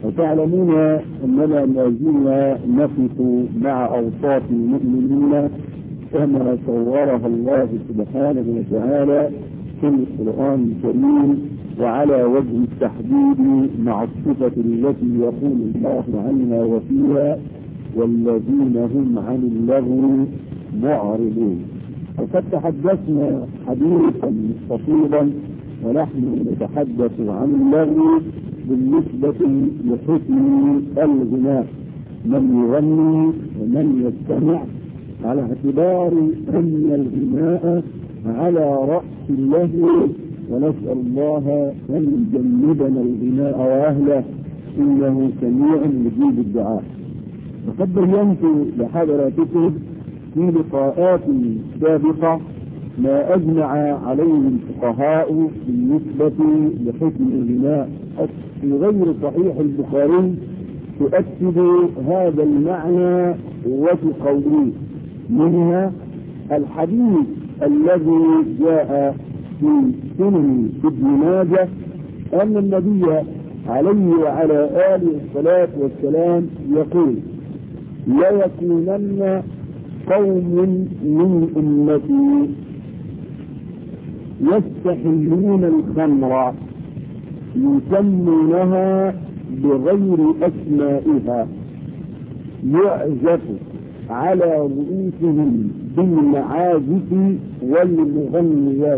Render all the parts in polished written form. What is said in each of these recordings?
وتعلمون أننا ما زلنا نقف مع أوصاف المؤمنين كما صورها الله سبحانه وتعالى في القرآن الكريم، وعلى وجه التحديد مع الصفة التي يقول الله عنها وفيها: والذين هم عن اللغو معرضون. وقد تحدثنا حديثا مستفيضا ونحن نتحدث عن اللغو بالنسبة لحكم الغناء، من يغني ومن يستمع، على اعتبار أن الغناء على رأس اللهو، ونسأل الله أن يجنبنا الغناء وأهله إنه سميع مجيب الدعاء. وقد بينت لحضراتكم في لقاءات سابقة ما أجمع عليه الفقهاء بالنسبة لحكم الغناء في غير صحيح البخاري تؤكد هذا المعنى وفي قوله، منها الحديث الذي جاء في سنن ابن ماجه أن النبي عليه وعلى آله الصلاة والسلام يقول: لا يكونن قوم من أمتي يستحلون الخمر يسمونها بغير أسمائها يعزف على رؤوسهم بالمعازف والمغنيات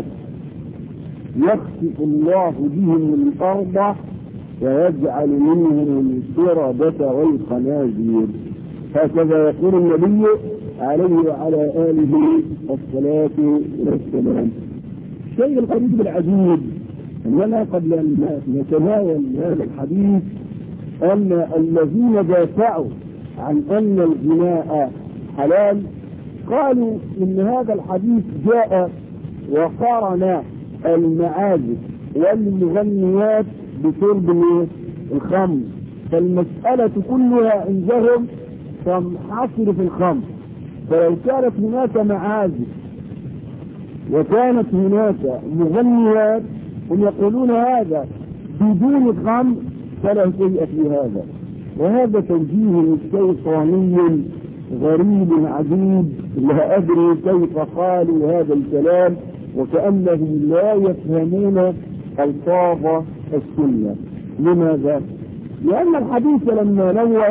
يخسف الله بهم الأرض ويجعل منهم القردة والخنازير. هكذا يقول النبي عليه وعلى آله الصلاة والسلام. الشيء الغريب العجيب أننا قبل أن نتناول هذا الحديث أن الذين دافعوا عن أن الغناء حلال قالوا إن هذا الحديث جاء وقارن المعازف والمغنيات بشرب الخمر، فالمسألة كلها عندهم تنحصر في الخمر. فلو كانت هناك معازف وكانت هناك مغنيات هم يقولون هذا بدون خمر فلا شيء في هذا. وهذا توجيه شيطاني غريب عجيب، لا أدري كيف قالوا هذا الكلام وكأنهم لا يفهمون ألفاظ السنة. لماذا؟ لأن الحديث لما نوى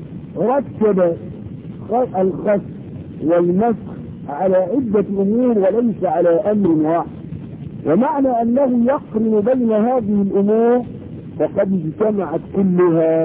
رتب الخس والمسخ على عدة أمور وليس على أمر واحد، ومعنى أنه يقرن بين هذه الأمور فقد اجتمعت كلها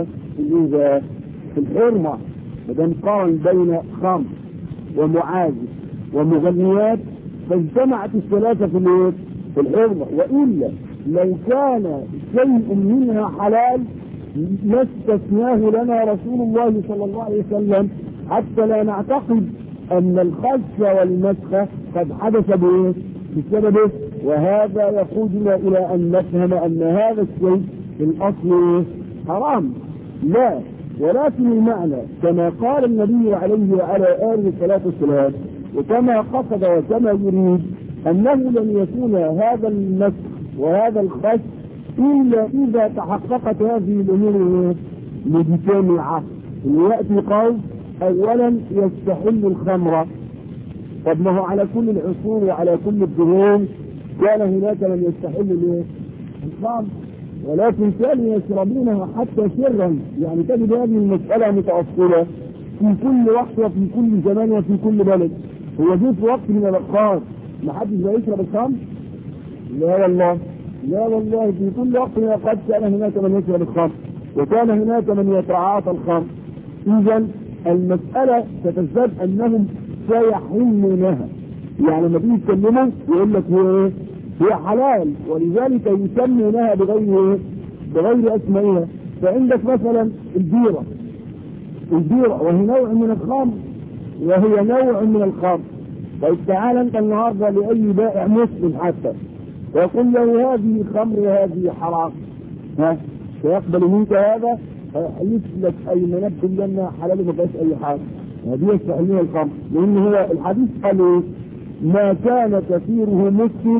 في الحرمة. فإذا قارن بين خمر ومعازف ومغنيات فاجتمعت الثلاثة في الحرمة. وإلا لو كان شيء منها حلال ما استثناه لنا رسول الله صلى الله عليه وسلم حتى لا نعتقد أن الخس والمسخ قد حدث بسببه. وهذا يقودنا إلى أن نفهم أن هذا الشيء في الأصل حرام. لا، ولكن المعنى كما قال النبي عليه وعلى آله الصلاة والسلام وكما قصد وكما يريد أنه لن يكون هذا المسخ وهذا الخس إلا إذا تحققت هذه الأمور مجتمعة. يأتي قول أولا يستحل الخمر، طب ما هو على كل العصور وعلى كل الدهور كان هناك من يستحل الخمر، ولكن كانوا يشربونها حتى سرا. يعني تجد هذه المسألة متأصلة في كل وقت وفي كل زمان وفي كل بلد. هو جه في وقت من الأوقات ما حدش يشرب الخمر؟ لا والله، لا والله، في كل وقت من الأوقات كان هناك من يشرب الخمر وكان هناك من يتعاطى الخمر. إذا المسألة ستزداد أنهم سيحرمونها. يعني لما تيجي تكلموا يقول لك هي حلال ولذلك يسمونها بغير اسمائها. فعندك مثلا البيرة وهي نوع من الخمر وهي نوع من الخمر. طيب تعال انت النهارده لأي بائع مسلم حتى ويقول له هذه خمر وهذه حرام، سيقبل منك هذا؟ يسلك أي منبه لنا حلال ما فيهاش أي حاجة. هذه يستحلون الخمر لأن هو الحديث قال ما كان كثيره مسكر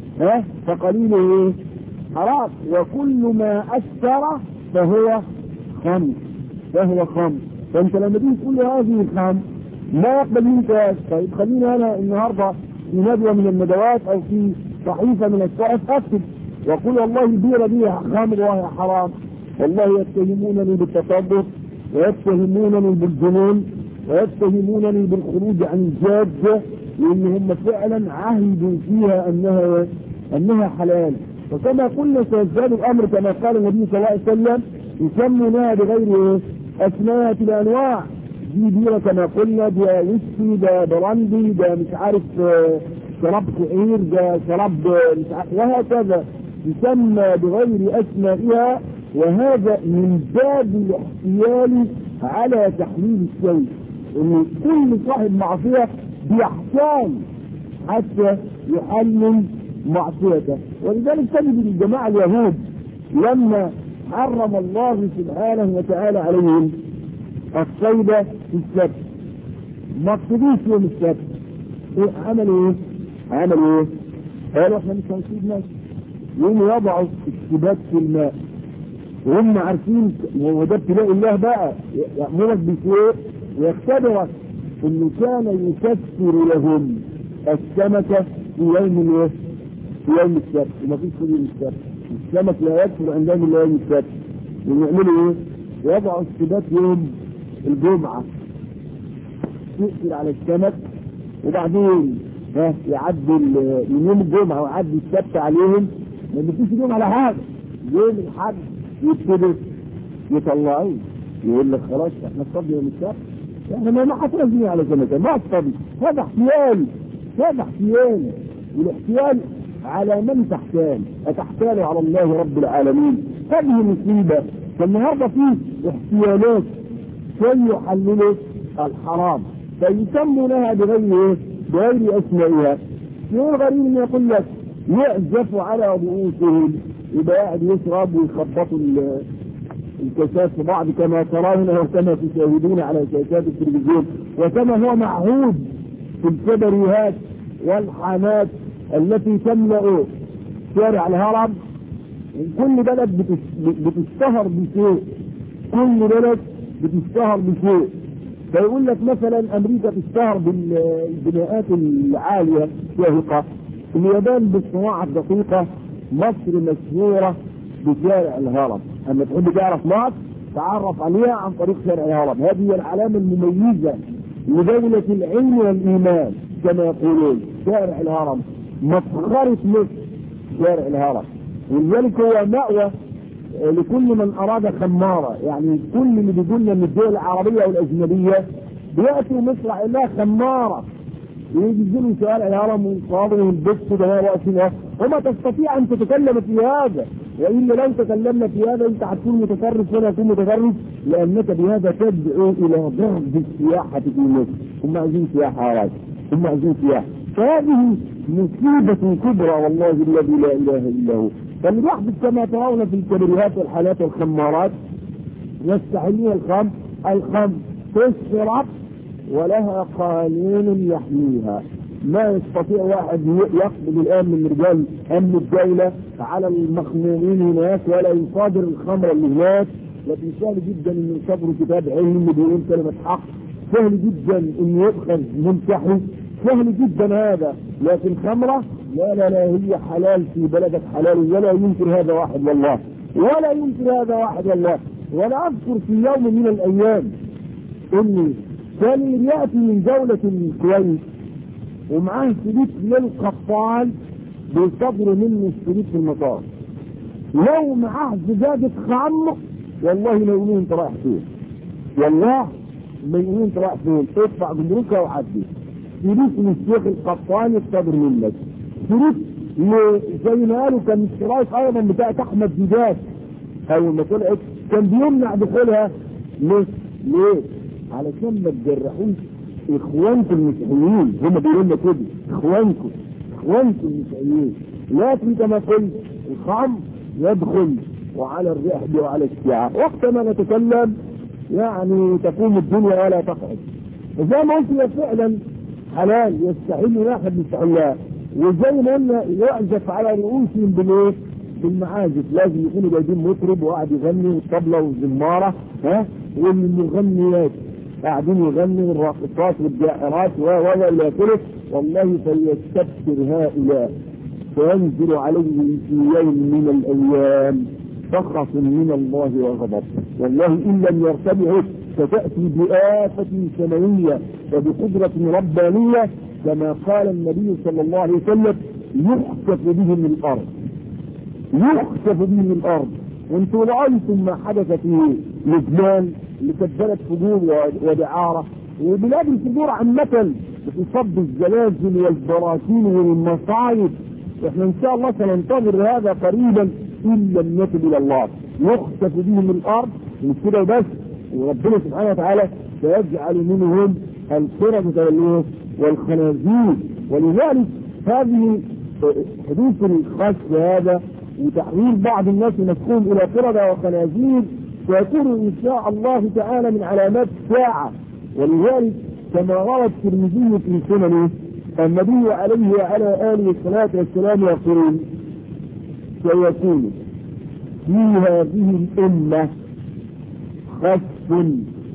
فقليله حرام، وكل ما أسكر فهو خمر فهو خمر. فانت لما تيجي تقول له هذه الخمر ما يقبل منك. طيب خليني انا النهارده في ندوه من الندوات او في صحيفه من الصحف اكتب واقول والله البيره دي خمر وهي حرام، والله يتهمونني بالتطبط ويتهمونني بالجنون ويتهمونني بالخروج عن الجاده، لان هم فعلا عهدوا فيها انها حلال. فكما قلنا سيزداد الامر كما قال النبي صلى الله عليه وسلم يسمونها بغير اسماء الانواع. دي بيره كما قلنا، ده ويسكي، ده براندي، ده مش عارف شراب شعير، ده شراب مش عارف، وهكذا يسمى بغير اسمائها. وهذا من باب الاحتيال على تحليل الشيء، ان كل صاحب معصيه بيحتال حتى يحلل معصيته. ولذلك تجد الجماعه اليهود لما حرم الله سبحانه وتعالى عليهم الصيد في السبت ما اقتدوش يوم السبت، عملوا ايه؟ قالوا احنا مش هنصيد ناس، يوم يضعوا السبات في الماء وهم عارفين وده ابتلاء الله بقى، يأمرك بشيء ويختبرك انه كان يكسر لهم السمكة في يوم السبت، وما فيش في يوم السبت السمك لا يكسر عندهم الا يوم السبت. ويعملوا ايه؟ يضعوا السبات يوم الجمعة يقفل على السمك، وبعدين يعدي يوم الجمعة ويعدي السبت عليهم، ما فيش يوم على حاجة. يوم الحد يبتدوا يطلعوه، يقول لك خلاص احنا اصطدنا يوم السبت، احنا ما حصلنا على سمكة ما اصطدنا. هذا احتيال. والاحتيال على من تحتال؟ أتحتال على الله رب العالمين؟ هذه مصيبة. فالنهارده فيه احتيالات يحللوا الحرام فيسمونها بغير اسمائها. شيء غريب ان يقول لك يعزف على رؤوسهم، يبقى قاعد يشرب ويخبطوا الكاسات في بعض كما ترون وكما تشاهدون على شاشات التلفزيون، وكما هو معهود في الكبريات والحانات التي تملأ شارع الهرم. كل بلد بتشتهر بشيء، فيقول لك مثلا امريكا تشتهر بالبناءات العاليه الشاهقه، اليابان بالصناعه الدقيقه، مصر مشهوره بشارع الهرم. اما تحب تعرف مصر تعرف عليها عن طريق شارع الهرم. هذه العلامه المميزه لدوله العلم والايمان كما يقولون. شارع الهرم مفخره مصر، شارع الهرم. ولذلك هو مأوى لكل من اراد خماره، يعني كل اللي بيقولنا من الدول العربيه والاجنبيه بياتوا مصر لها خماره، ويجزلوا شوارع الهرم ويصابوا ويلبسوا ده واقفين، وما تستطيع ان تتكلم في هذا، والا لو تكلمنا في هذا انت هتكون متطرف وانا اكون متطرف، لانك بهذا تدعو الى ضرب السياحه في مصر. هم عايزين سياحه يا راجل، هم عايزين سياحه. فهذه مصيبه كبرى والله الذي لا اله الا هو. فاللي بيحدث كما ترون في الكبريات والحالات والخمارات يستحلون الخمر تشرب ولها قانون يحميها. ما يستطيع واحد يقبض الان من رجال امن الدوله على المخمورين هناك ولا يصادر الخمر اللي هناك، لكن سهل جدا ان يصدروا كتاب علمي بيقول كلمه حق، سهل جدا ان يؤخذ منتحي، سهل جدا هذا. لكن خمره لا هي حلال في بلدك حلال، ولا ينكر هذا واحد والله، ولا اذكر في يوم من الايام اني كان ياتي من دولة الكويت ومعاه شريط للقطان بيصدروا منه الشريط في المطار، لو معاه زجاجة خمر والله ما يقولون انت رايح فين، والله ما يقولون انت رايح فين، ادفع جمركها وعدي. شريط للشيخ القطان يصدر منك، شريط زي ما قالوا كان الشرايط ايضا بتاعت احمد زجاج اول ما طلعت كان بيمنع دخولها. ليه؟ علشان ما تجرحوش اخوانكم المسيحيين، هم بيقولوا لنا كده اخوانكم المسيحيين. لكن كما قلت الخمر يدخل وعلى الرحب وعلى الشيعة، وقت ما نتكلم يعني تقوم الدنيا ولا تقعد. وزي ما قلت هي فعلا حلال يستحل واحد يستحلها، وزي ما قلنا يعزف على رؤوسهم المعازف لازم يكونوا جايبين مطرب وقاعد يغني والطبلة والزمارة والمغنيات قاعدين يغنوا الراقصات والجائرات والى اخره. والله فليستبشر هؤلاء فينزل عليهم في يوم من الايام سخط من الله وغضب. والله ان لم يرتبعوا ستاتي بآفة سماوية وبقدرة ربانية كما قال النبي صلى الله عليه وسلم يخسف بهم الارض، يخسف بهم الارض. وانتم رايتم ما حدث في لبنان اللي كانت بلد فجور ودعاره، وبلاد الفجور عامه بتصب بالزلازل والبراكين والمصايب. احنا ان شاء الله سننتظر هذا قريبا ان لم نتب الى الله. يخسف بهم الارض مش كده بس، وربنا سبحانه وتعالى سيجعل منهم القردة والخنازير. ولذلك هذه حدوث الخسف هذا وتحويل بعض الناس مسكون الى قردة وخنازير سيكون ان شاء الله تعالى من علامات الساعة. ولذلك كما روى الترمذي في سننه النبي عليه وعلى اله الصلاة والسلام يقول سيكون في هذه الامة خسف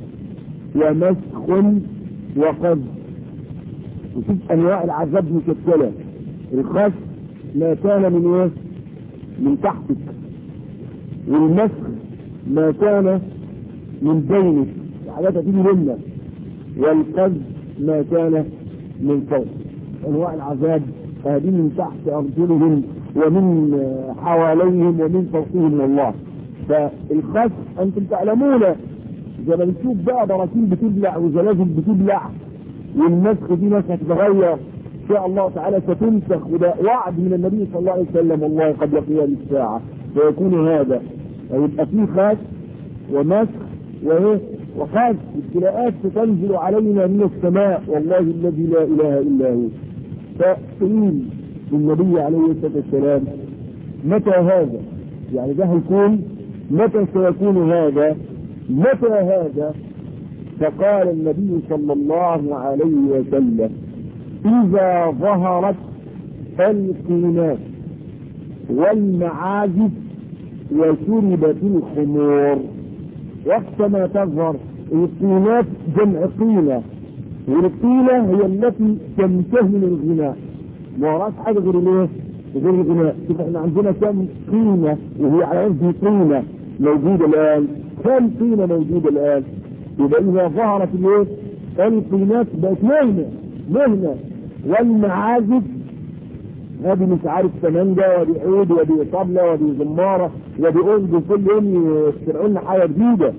ومسخ وقذف. وشوف انواع العذاب مشكلة. الخسف ما كان من ايه؟ من تحتك، والمسخ ما كان من بينك حاجات تيجي منا، والقذف ما كان من فوق. انواع العذاب هذه من تحت ارجلهم ومن حواليهم ومن فوقهم من الله. فالخسف انتم تعلمون زي ما بنشوف بقى براكين بتبلع وزلازل بتبلع، والمسخ دي ناس هتتغير ان شاء الله تعالى ستنسخ، وده وعد من النبي صلى الله عليه وسلم والله قبل قيام الساعه فيكون هذا. يبقى فيه خسف ومسخ وقذف. ابتلاءات تنزل علينا من السماء والله الذي لا اله الا هو. فقيل النبي عليه الصلاه والسلام متى هذا؟ يعني ده هيكون متى سيكون هذا؟ متى هذا؟ فقال النبي صلى الله عليه وسلم إذا ظهرت القينات والمعازف وشربت الخمور. وقت ما تظهر القينات جمع قينة، والقينة هي التي تنتهي من الغناء، ما وراش حاجة غير الايه؟ غير الغناء. شوف احنا عندنا كم قينة وهي على قد قينة موجودة الآن، كم قينة موجودة الآن. يبقى إذا ظهرت الايه؟ القينات بقت مهنة. والمعازف هذه مش عارف كمانجا ودي عود ودي طبلة ودي زمارة ودي أذن، كل يوم يخترعوا لنا حاجة جديدة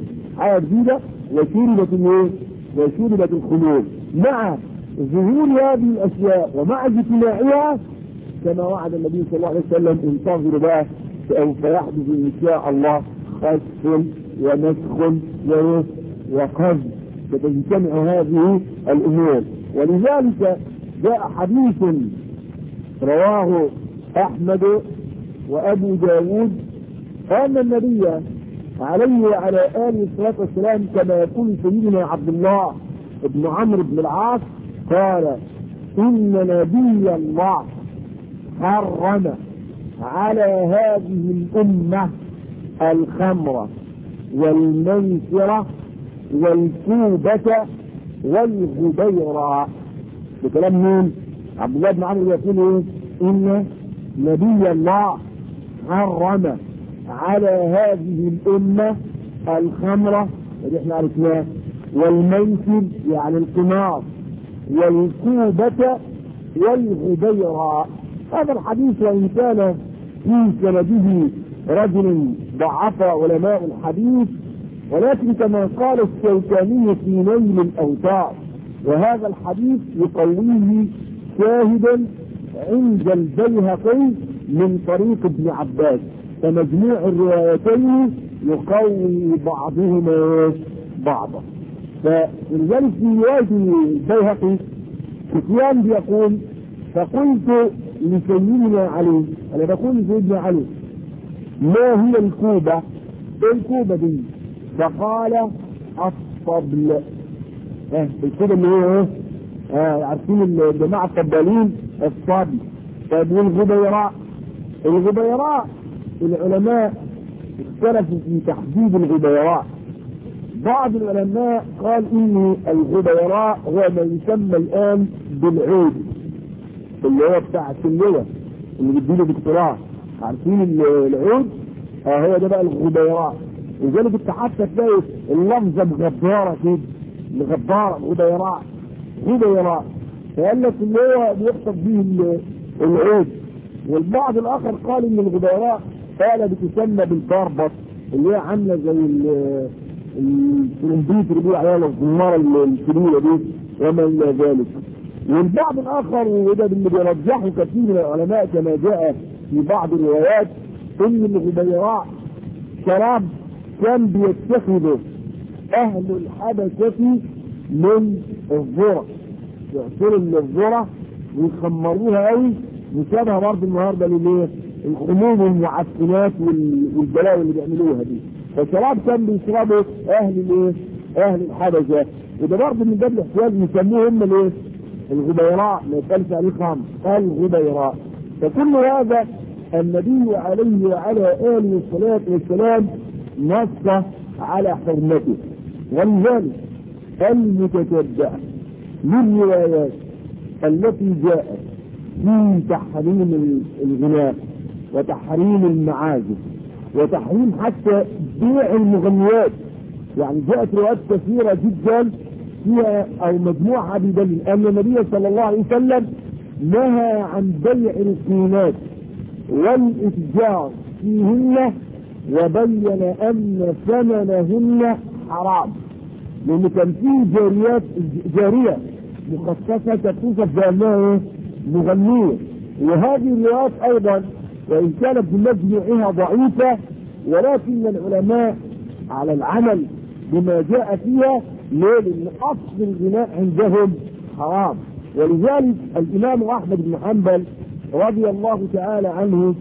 وشربت الخمور. مع ظهور هذه الأشياء ومع اجتماعها كما وعد النبي صلى الله عليه وسلم انتظروا بقى سوف يحدث إن شاء الله خسف ومسخ وقذف، ستجتمع هذه الأمور. ولذلك جاء حديث رواه أحمد وأبو داود أن النبي عليه وعلى آله الصلاة والسلام كما يقول سيدنا عبد الله بن عمرو بن العاص قال إن نبي الله حرم على هذه الأمة الخمر والميسرة والكوبة والغبيرة. بكلام مين؟ عبد الله بن عمرو يقول ايه؟ ان نبي الله حرم على هذه الامة الخمرة اللي احنا عرفناها، والميسر يعني القمار، والكوبة والغبيرة. هذا الحديث وان كان في سنده رجل ضعف علماء الحديث، ولكن كما قال الشوكاني في نيل الأوتار وهذا الحديث يقويه شاهدا عند البيهقي من طريق ابن عباس، فمجموع الروايتين يقوي بعضهما بعضا. فلذلك في رواية البيهقي سفيان بيقول فقلت لسيدنا علي، انا بقول لسيدنا علي ما هي الكوبة؟ ايه الكوبة دي؟ فقال الطبل. الكوبة اللي هو عارفين الجماعة الطبالين الطبل. طيب والغبيراء؟ الغبيراء العلماء اختلفوا في تحديد الغبيراء. بعض العلماء قال ان الغبيراء هو ما يسمى الان بالعود، اللي هو بتاع السلوة اللي بيديله دكتوراه، عارفين العود؟ هو ده بقى الغبيراء. وذلك انت حتى تلاقي اللفظه مغباره كده، مغباره غبيراء غبيراء، فقال لك اللي هو بيقصد به العود. والبعض الاخر قال ان الغبيراء فعلا بتسمى بالبربط، اللي هي عامله زي الترومبيت اللي بيقولوا عليها الزماره الكبيره دي وما الى ذلك. والبعض الاخر وده اللي بيرجحه كثير من العلماء كما جاء في بعض الروايات ان الغبيراء شراب كان بيتخذه اهل الحبشه من الذره، يعصروا الذره ويخمروها قوي، مشابهه برضه النهارده للايه؟ الخمور والمعفنات والبلاوي اللي بيعملوها دي. فشراب كان بيشربه اهل الايه؟ اهل الحبشه. وده برضه من باب الاحتياج يسموه هم الايه؟ الغبيراء، ما يقالش عليه خمر، الغبيراء. فكل هذا النبي عليه وعلى اله الصلاه والسلام نص على حرمته. ولذلك المتتبع للروايات التي جاءت في تحريم الغناء وتحريم المعازف وتحريم حتى بيع المغنيات، يعني جاءت روايات كثيره جدا فيها او مجموعه بدليل ان النبي صلى الله عليه وسلم نهى عن بيع القيمات والاتجار فيهن، وبين ان ثمنهن حرام، لان كان فيه جاريه مخصصه توصف بانها مغنيه. وهذه الروايات ايضا وان كانت بمجموعها ضعيفه، ولكن العلماء على العمل بما جاء فيها، لان اصل الغناء عندهم حرام. ولذلك الامام احمد بن حنبل رضي الله تعالى عنه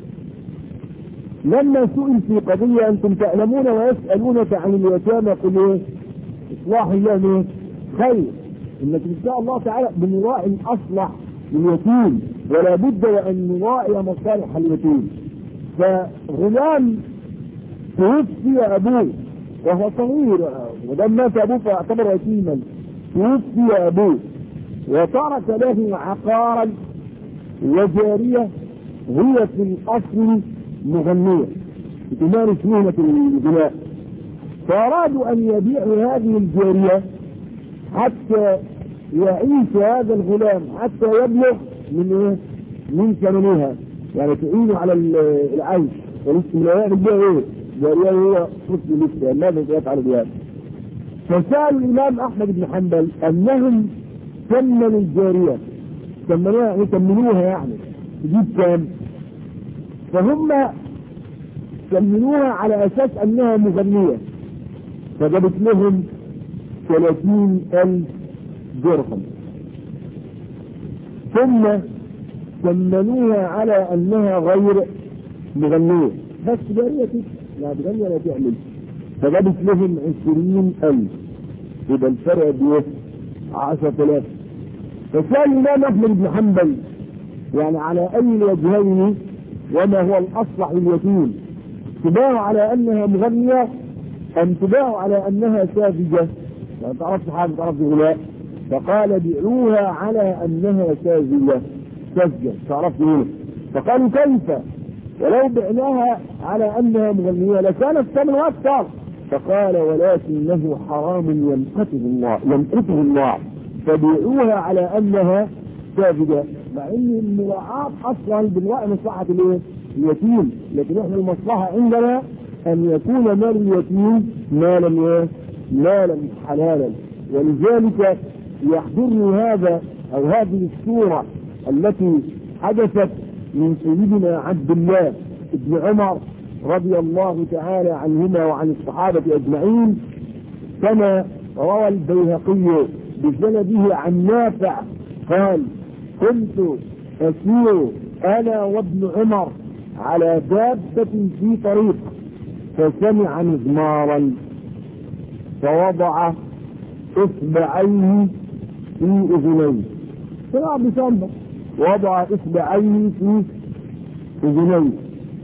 لما سئل في قضيه انتم تعلمون ويسالونك عن اليتامى قل ايه؟ اصلاح لهم خير، انك ان شاء الله تعالى بنراعي الاصلح لليتيم، ولا بد وان نراعي مصالح اليتيم. فغلام توفي ابوه وهو صغير، ولما مات ابوه فاعتبر يتيما، توفي ابوه وترك له عقارا وجاريه هي في الاصل مغنيه تمارس مهنه الغناء، فارادوا ان يبيعوا هذه الجاريه حتى يعيش هذا الغلام حتى يبلغ من ايه؟ من ثمنها، يعني تعينه على العيش والاستمرار بها ايه؟ جاريه هو طفل لسه، ماذا سيفعل بها؟ فسأل الامام احمد بن حنبل انهم ثمنوا الجاريه، ثمنوها يثمنوها يعني تجيب كام؟ فهم ثمنوها على اساس انها مغنيه، فجابت لهم 30,000 درهم، ثم ثمنوها على انها غير مغنيه، بس جاريه لا تغني ولا تعمل، فجابت لهم 20,000، يبقى الفرق بايه؟ 10,000. فسأل الامام احمد بن حنبل يعني على اي الوجهين وما هو الاصلح لليتيم؟ تباع على انها مغنيه ام تباع على انها ساذجه؟ ما تعرفش حاجه، تعرف غناء، فقال بيعوها على انها ساذجه، تعرف منه. فقالوا كيف؟ ولو بعناها على انها مغنيه لكان الثمن اكثر. فقال ولكنه حرام يمقته الله، فبيعوها على انها ساذجه، مع ان المراعاة اصلا بالرأي مصلحه اليتيم، لكن احنا المصلحه عندنا ان يكون مال اليتيم مالا حلالا. ولذلك يحضرني هذا او هذه الصورة التي حدثت من سيدنا عبد الله بن عمر رضي الله تعالى عنهما وعن الصحابة اجمعين، كما روى البيهقي بسنده عن نافع قال كنت اسير انا وابن عمر على دابة في طريق، فسمع مزمارا فوضع اصبعيه في اذنيه، سمع بسمع وضع اصبعيه في اذنيه،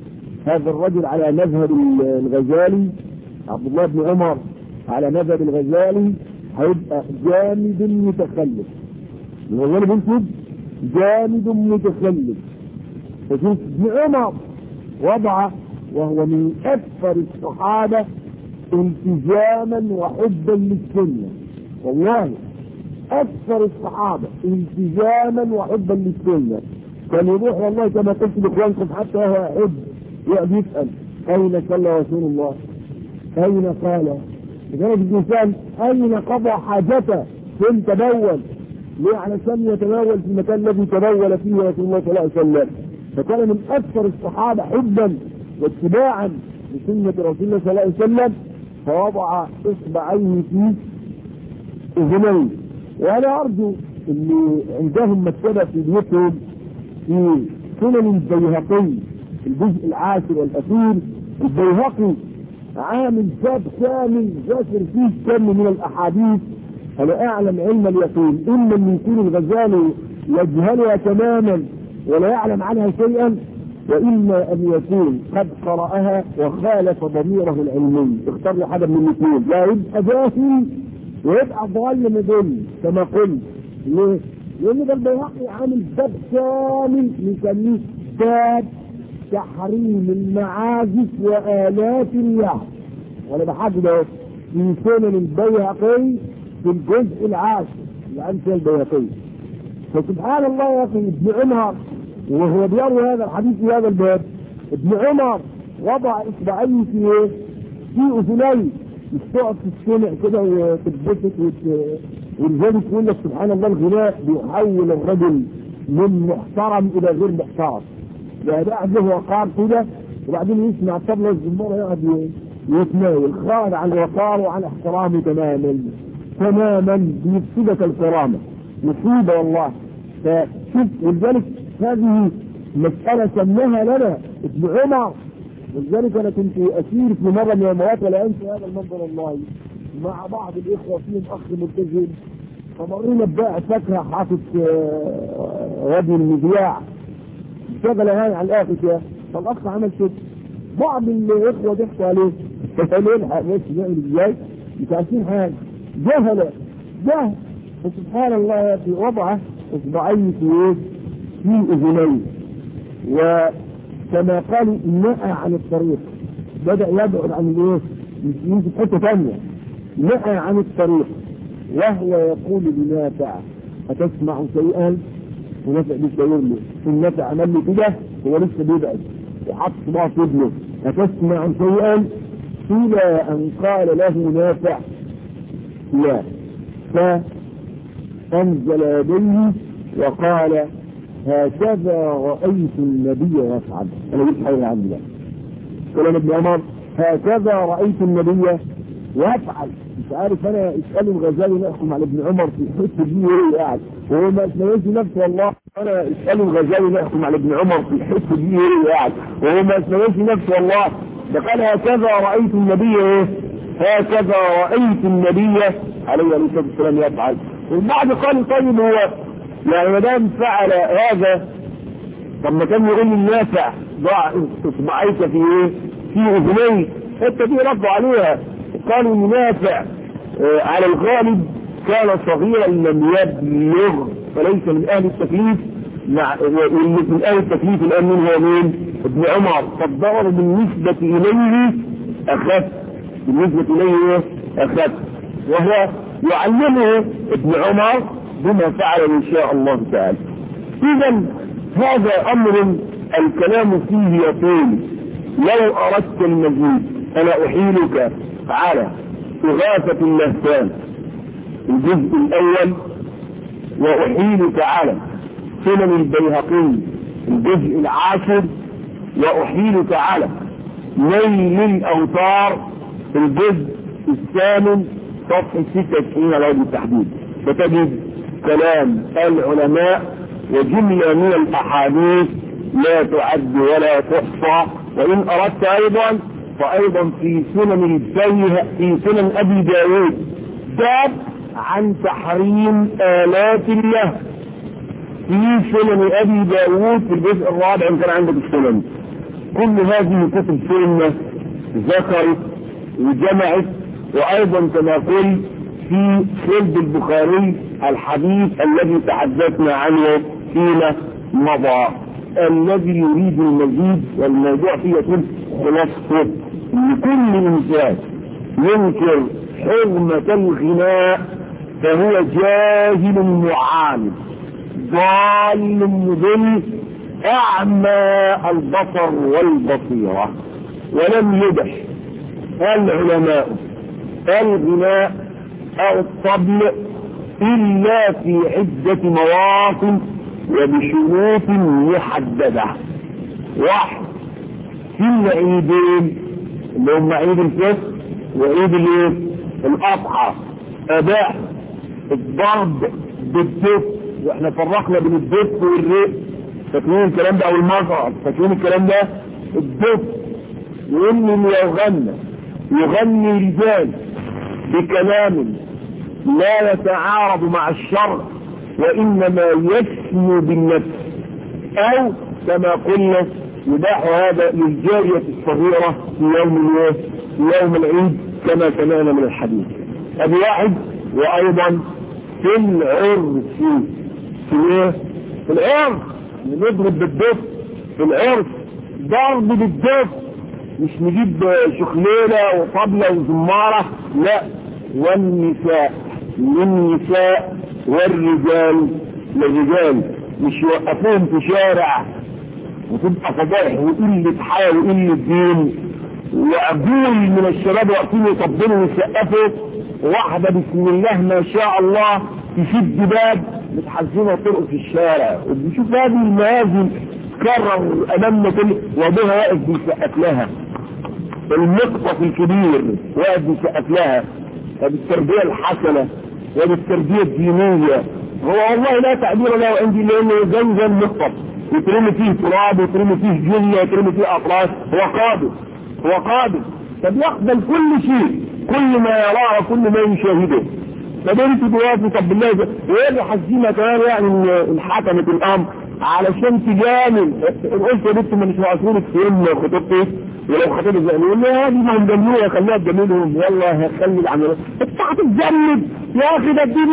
هذا الرجل على مذهب الغزالي، عبد الله بن عمر على مذهب الغزالي، هيبقى جامد متخلف. الغزالي بيكتب جامد متخلف. فشوف ابن عمر وضع، وهو من اكثر الصحابه التزاما وحبا للسنه، والله اكثر الصحابه التزاما وحبا للسنه. كان يروح والله كما قلت لاخوانكم حتى هو يحب يقعد يسال اين صلى رسول الله؟ اين قال؟ لذلك الانسان اين قضى حاجته؟ فين تبول؟ ليه؟ علشان يتناول في المكان الذي تبول فيه رسول الله صلى الله عليه وسلم. فكان من اكثر الصحابه حبا واتباعا لسنه رسول الله صلى الله عليه وسلم، فوضع اصبعيه في اذنيه. وانا ارجو ان عندهم مكتبه في بيوتهم في سنن البيهقي الجزء العاشر والاخير، البيهقي عامل باب كامل ذاكر فيه كم من الاحاديث. انا اعلم علم اليقين اما ان يكون الغزالي يجهلها تماما ولا يعلم عنها شيئا، واما ان يكون قد قرأها وخالف ضميره العلمي. اختار لي حاجه من الاثنين، لا يبقى جاهل ويبقى ضال مضل كما قلت. ليه؟ لان ده البيهقي عامل باب كامل نسميه باب تحريم المعازف وآلات اللعب. وانا بحدد اهو في سنن البيهقي في الجزء العاشر لأمثال البيهقي. فسبحان الله يا اخي، ابن عمر وهو بيروي هذا الحديث في هذا الباب، ابن عمر وضع اصبعيه في ايه؟ في اذنيه. مش تقعد تستمع كده وتتبسط ولذلك يقول لك سبحان الله الغناء بيحول الرجل من محترم الى غير محترم. يعني ده قاعد له وقار كده وبعدين يسمع الطبله والزماره يقعد يتناول، خارج عن الوقار وعن احترامه تماما تماما، بيفسدك الكرامه. مصيبه والله. فشوف، ولذلك هذه مساله سماها لنا ابن عمر. ولذلك انا كنت اسير في مره من المرات ولا انسى هذا المنظر والله، مع بعض الاخوه فيهم اخ ملتزم، فمرينا ببائع فاكهه حاطط وادي المذياع شغل هاي على الاخر كده، فالاخ عمل كده، بعض الاخوه ضحكوا عليه فقالوا الحق بس نعمل ازاي؟ مش عارفين حاجه، جهل. فسبحان الله يا اخي وضعه اصبعيه في اذنيه، وكما قالوا نأى عن الطريق، بدأ يبعد عن الايه؟ يمشي في حته ثانيه، نأى عن الطريق وهو يقول لنافع أتسمع شيئا؟ ونافع بيشاور له، النافع عمل له كده هو لسه بيبعد وحط صباعه في ابنه، أتسمع شيئا؟ إلى أن قال له نافع لا، فأنزل يديه وقال هكذا رأيت النبي يفعل. أنا قلت حاجة عندي بقى كلام ابن عمر، هكذا رأيت النبي يفعل. مش عارف انا اساله الغزالي نحكم على ابن عمر في الحته دي ايه قاعد وهو ما اسمعش نفسه. والله انا اساله الغزالي نحكم على ابن عمر في الحته دي ايه قاعد وهو ما اسمعش نفسه. والله ده قال هكذا رايت النبي ايه؟ هكذا رايت النبي عليه الصلاه والسلام يفعل. والبعض قال طيب هو يعني ما دام فعل هذا طب ما كان يقول النافع ضع اصبعيك في ايه؟ في اذنيك. الحته دي ردوا عليها قالوا منافع على الغالب كان صغيرا لم يبلغ فليس من اهل التكليف، من اهل التكليف الان من هو مين؟ ابن عمر. فالضرر بالنسبة اليه اخف، بالنسبة اليه اخف، وهو يعلمه ابن عمر بما فعل ان شاء الله تعالى. اذا هذا امر الكلام فيه يطول. لو اردت المزيد انا احيلك على إغاثة اللهفان الجزء الأول، وأحيلك على سنن البيهقي الجزء العاشر، وأحيلك على نيل الأوتار الجزء الثامن صفحة 96 على وجه التحديد. فتجد كلام العلماء وجملة من الأحاديث لا تعد ولا تحصى. وإن أردت أيضا فأيضا في سنن في سنن أبي داود باب عن تحريم آلات الله في سنن أبي داود في الجزء الرابع إن كان عندك السنن. كل هذه كتب سنة ذكرت وجمعت، وأيضا كما قلت في خلد البخاري الحديث الذي تحدثنا عنه فيما مضى. الذي يريد المزيد والموضوع فيه يكون خلاصته لكل إنسان ينكر حرمة الغناء فهو جاهل معاند ضال مضل أعمى البصر والبصيرة. ولم يبح العلماء الغناء أو الطبل إلا في عدة مواطن وبشروط محددة. واحد، في العيدين اللي هم عيد الفطر وعيد الأضحى أباح الضرب بالدف، واحنا فرقنا بين الدف والرق، فاكرين الكلام ده؟ او المزرعة، فاكرين الكلام ده؟ الدف وان اللي يغني رجال بكلام لا يتعارض مع الشرع وانما يسمو بالنفس، او كما قلنا يباح هذا للجارية الصغيرة في يوم العيد كما سمعنا من الحديث. ابي واحد. وايضا في العرس، في العرس نضرب بالدف، في العرس ضرب بالدف، مش نجيب شخليلة وطبلة وزمارة، لا. والنساء للنساء والرجال للرجال، مش يوقفوهم في شارع وتبقى فضائح وقلة حياة وقلة دين، وعجول من الشباب واقفين يطبلوا ويسقفوا، واحدة بسم الله ما شاء الله تشد باب متحزنة طرق في الشارع، وبنشوف هذه المآذن تكرر امامنا كل وابوها واقف بيسقف لها، المقطف الكبير واقف بيسقف لها. وبالتربية الحسنة وبالتربية الدينية، هو والله لا تعبير له عندي لانه زي المقطف يترمي فيه تراب يترمي فيه جلة يترمي فيه اطراس، هو قادر فبيقبل كل شيء، كل ما يراه كل ما يشاهده. فبنت دلوقتي طب بالله وايه حزينة كمان يعني انحكمت الامر علشان تجامل. قلت يا بنت ما مش معصورك في ام خطيبتي ولو خطيبك زي يقول لي هذه ما هم جملوها خليها تجاملهم، والله هخلي العمل انت هتتجمد يا اخي، ده الدين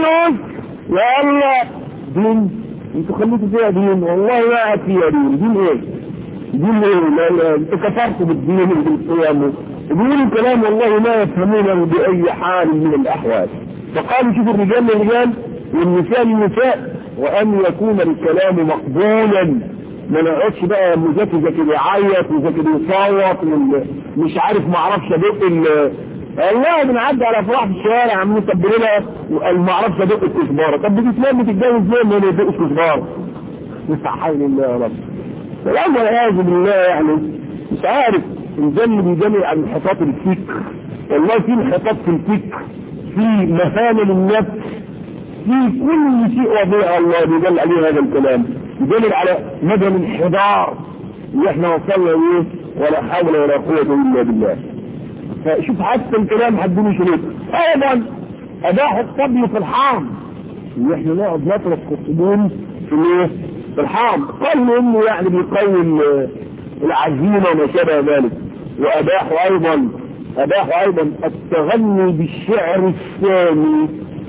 يلا دين انتوا خليتوا فيها دين، والله ما فيها دين ايه؟ دين ايه؟ لا انت كفرت بالدين وبالقيام يقولوا كلام والله ما يفهمونه بأي حال من الأحوال. فقالوا شوفوا الرجال للرجال والنساء للنساء، وأن يكون الكلام مقبولا، ما نقعدش بقى مذاكر يعيط وذاكر يصوت مش عارف ما اعرفش ادق والله بنعدي على افراح في الشارع عم نكبر لها وقال ما اعرفش ادق الكزباره. طب بتتلم بتتجوز ليه ما يدق الكزباره؟ حول الله يا رب. فالامر والعياذ بالله يعني مش عارف الجن بيجمع عن انحطاط الفكر. والله في انحطاط في الفكر، في مهانة للنفس، في كل شيء وضيع الله بيدل عليه هذا الكلام، بيدل على مدى الانحدار اللي احنا وصلنا اليه، ولا حول ولا قوة الا بالله. فشوف حتى الكلام حدوني شريك. ايضا اباحوا الطبل في الحرم، اللي احنا نقعد نطرق الطبول في الحرم، قالوا انه يعني بيقوي العزيمة وما شابه ذلك. واباحوا ايضا التغني بالشعر الثاني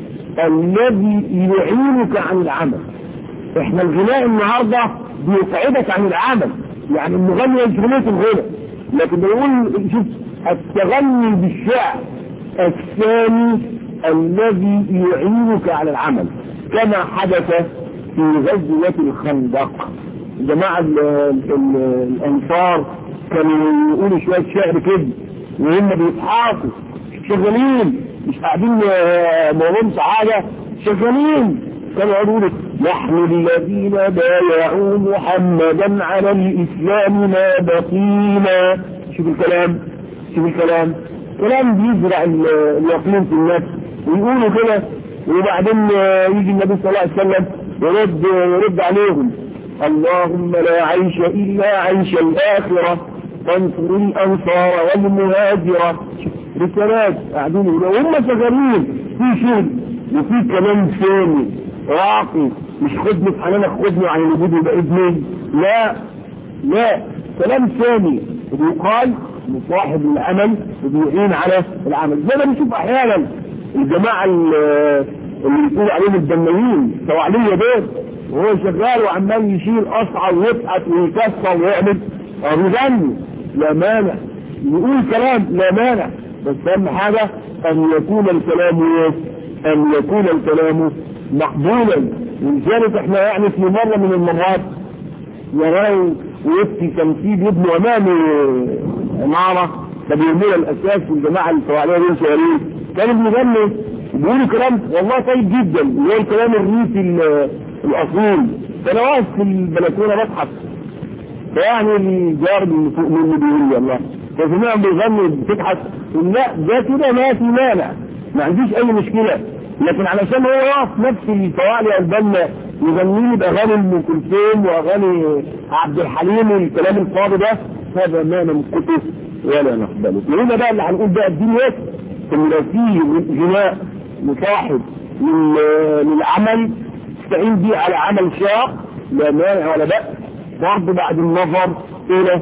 الذي يعينك عن العمل. احنا الغناء النهاردة بيقعدك عن العمل، يعني المغني يشغلك الغناء، لكن بيقول شوف التغني بالشعر الثاني الذي يعينك على العمل، كما حدث في غزوة الخندق. جماعة الانصار كانوا يقولوا شوية شعر كده وهم بيضحكوا شغالين، مش قاعدين مولهم حاجة، شغالين. كانوا يقولوا نحن الذين بايعوا محمدا على الاسلام ما بقينا. شوف الكلام كلام بيزرع اليقين في النفس، ويقولوا كده. وبعدين يجي النبي صلى الله عليه وسلم يرد عليهم اللهم لا عيش إلا عيش الآخرة فانصر الأنصار والمهاجرة. رسالات قاعدين وهم شغالين في شغل وفي كلام ثاني راقي، مش خدني في حنانك خدني عن الوجود يبقى ابني، لا كلام ثاني بيقال لصاحب العمل وبيعين على العمل. زي ما بنشوف احيانا الجماعه اللي بيقولوا عليهم الدمويين سواعليه دول، وهو شغال وعمال يشيل اصعى ويبحث ويكسر ويعمل بيغني، لا مانع يقول كلام، لا مانع، بس اهم حاجه ان يكون الكلام مقبولا. ولذلك احنا يعني في مره من المرات يراو ويبكي تمثيل ابن امامي عماره فبيرموا الاساس والجماعه الفواعليه دول شغالين، كانوا بيغنوا بيقولوا كلام والله طيب جدا، اللي هو الكلام الريفي الاصيل. فانا واقف في البلكونه بضحك، فيعني الجار اللي فوق مني بيقول لي الله فسمعهم بيغنوا بتضحك، لا ده كده ما في مانع، ما عنديش اي مشكله، لكن علشان هو واقف نفس الفواعلي البنا يغني لي باغاني ام كلثوم واغاني عبد الحليم والكلام الفاضي ده، هذا ما نمسكه ولا نقبله. وهنا بقى اللي هنقول بقى الدين ايه؟ ان لو في جناء مصاحب للعمل تستعين بيه على عمل شاق لا مانع ولا بأس، برضه بعد النظر الى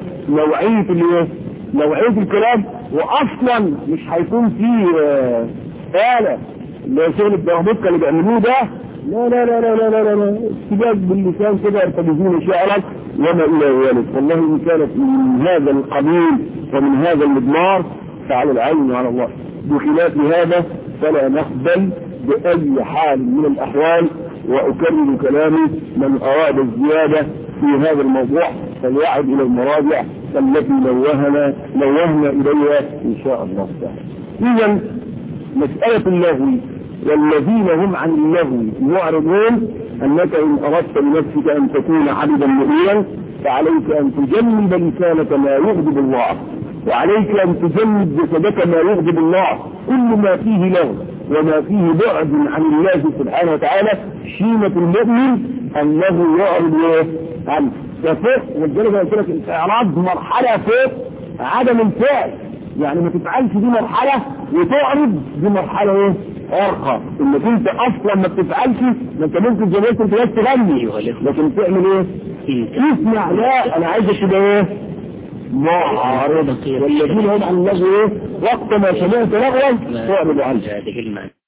نوعية الكلام، واصلا مش هيكون فيه آلة اللي شغل الدهبكة اللي بيعملوه ده، لا لا لا لا لا لا لا استجاب باللسان كده يرتبزون شعرا وما الى ذلك. والله ان كانت من هذا القبيل ومن هذا المضمار فعلى العين وعلى الله، بخلاف هذا فلا نقبل بأي حال من الأحوال. وأكرر كلامي من أراد الزيادة في هذا الموضوع فليعد إلى المراجع التي نوهنا إليها إن شاء الله تعالى. إذن مسألة اللغو والذين هم عن اللغو معرضون، أنك إن أردت بنفسك أن تكون عبدا مؤمنا فعليك أن تجنب لسانك ما يغضب الله، وعليك أن تجنب جسدك ما يغضب الله. كل ما فيه لغو وما فيه بعد عن الله سبحانه وتعالى شيمة المؤمن أنه يعرض عنه. ففوق والجلد قلت لك الإعراض مرحلة فوق عدم الفعل، يعني ما تفعلش دي مرحلة وتعرض دي مرحلة أرقى، انك انت اصلا ما بتفعلش، ما انت ممكن زي ما انت بس تغني لكن تعمل اسمع، لا انا عايزك تبقى معارض. والذين هم عن اللغو وقت ما سمعت لغوا تعرض عنه.